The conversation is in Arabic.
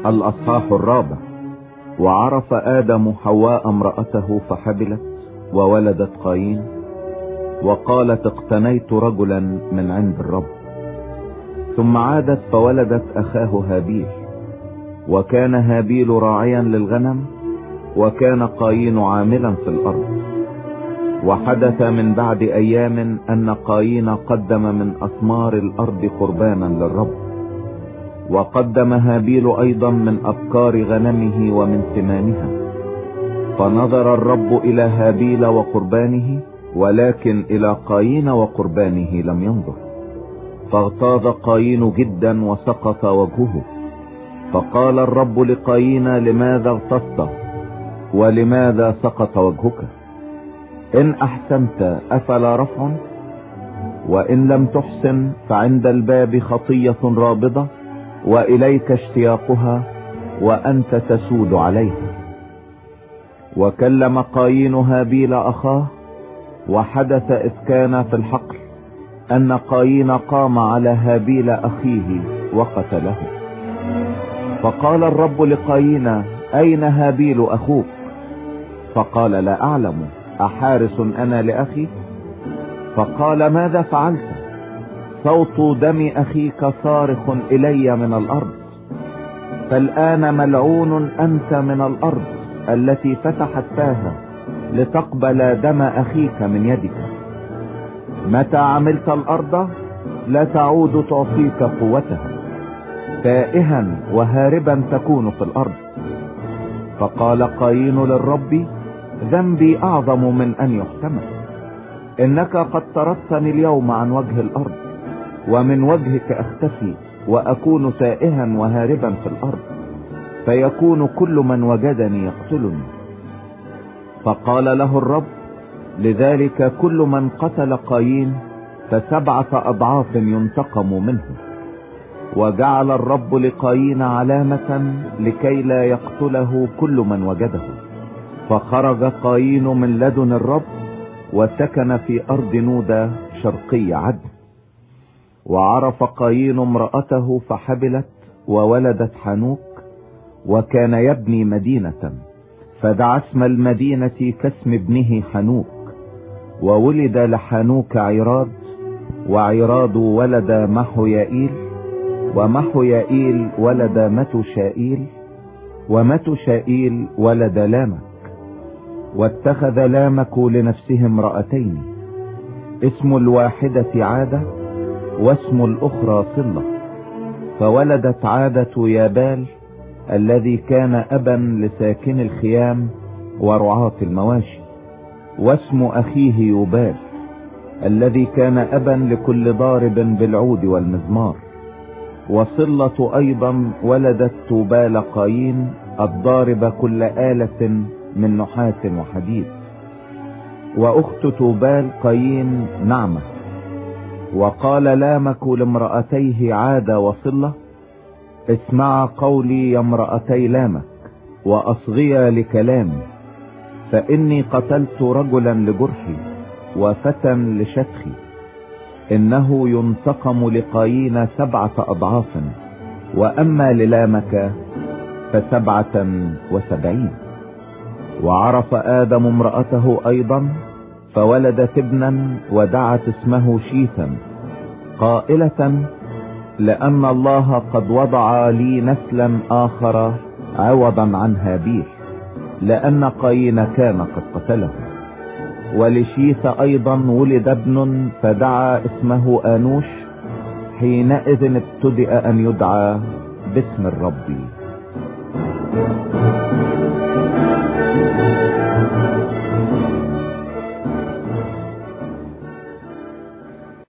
الأصحاح 4. وعرف آدم حواء امرأته فحبلت وولدت قايين، وقالت اقتنيت رجلا من عند الرب. ثم عادت فولدت أخاه هابيل، وكان هابيل راعيا للغنم، وكان قايين عاملا في الأرض. وحدث من بعد أيام أن قايين قدم من أثمار الأرض قربانا للرب، وقدم هابيل أيضا من أبكار غنمه ومن ثمانها. فنظر الرب إلى هابيل وقربانه، ولكن إلى قايين وقربانه لم ينظر. فاغتاظ قايين جدا وسقط وجهه. فقال الرب لقايين لماذا اغتظت ولماذا سقط وجهك؟ إن أحسنت أفلا رفع؟ وإن لم تحسن فعند الباب خطية رابضة، وإليك اشتياقها وأنت تسود عليها. وكلم قايين هابيل أخاه، وحدث إذ كان في الحقل أن قايين قام على هابيل أخيه وقتله. فقال الرب لقايين أين هابيل أخوك؟ فقال لا أعلم، أحارس أنا لأخي؟ فقال ماذا فعلت؟ صوت دم أخيك صارخ إلي من الأرض. فالآن ملعون أنت من الأرض التي فتحت فاها لتقبل دم أخيك من يدك. متى عملت الأرض لا تعود تعطيك قوتها، تائها وهاربا تكون في الأرض. فقال قايين للرب ذنبي أعظم من أن يحتمل، إنك قد طردتني اليوم عن وجه الأرض، ومن وجهك أختفي وأكون تائها وهاربا في الأرض، فيكون كل من وجدني يقتلني. فقال له الرب لذلك كل من قتل قايين ف7 أضعاف ينتقم منه. وجعل الرب لقايين علامة لكي لا يقتله كل من وجده. فخرج قايين من لدن الرب وسكن في أرض نودة شرقي عدن. وعرف قايين امرأته فحبلت وولدت حنوك، وكان يبني مدينة، فدعا اسم المدينة كاسم ابنه حنوك. وولد لحنوك عيراد، وعيراد ولد محويائيل، ومحويائيل ولد متوشائيل، ومتوشائيل ولد لامك. واتخذ لامك لنفسه امرأتين، اسم الواحدة عادة واسم الأخرى صلة. فولدت عادة يابال الذي كان أبا لساكن الخيام ورعاة المواشي، واسم أخيه يوبال الذي كان أبا لكل ضارب بالعود والمزمار. وصلة أيضا ولدت توبال قايين الضارب كل آلة من نحاس وحديد. وأخت توبال قايين نعمة. وقال لامك لامرأتيه عادة وصلة اسمعا قولي يا امرأتي لامك، وأصغيا لكلامي، فإني قتلت رجلا لجرحي وفتى لشتخي. إنه ينتقم لقايين 7 أضعاف، وأما للامك ف77. وعرف آدم امرأته أيضا فولدت ابنا، ودعت اسمه شيثا قائلة لأن الله قد وضع لي نسلا آخر عوضا عن هابيل، لأن قايين كان قد قتله. ولشيث أيضا ولد ابن، فدعا اسمه آنوش. حينئذ ابتدأ أن يدعى باسم الرب.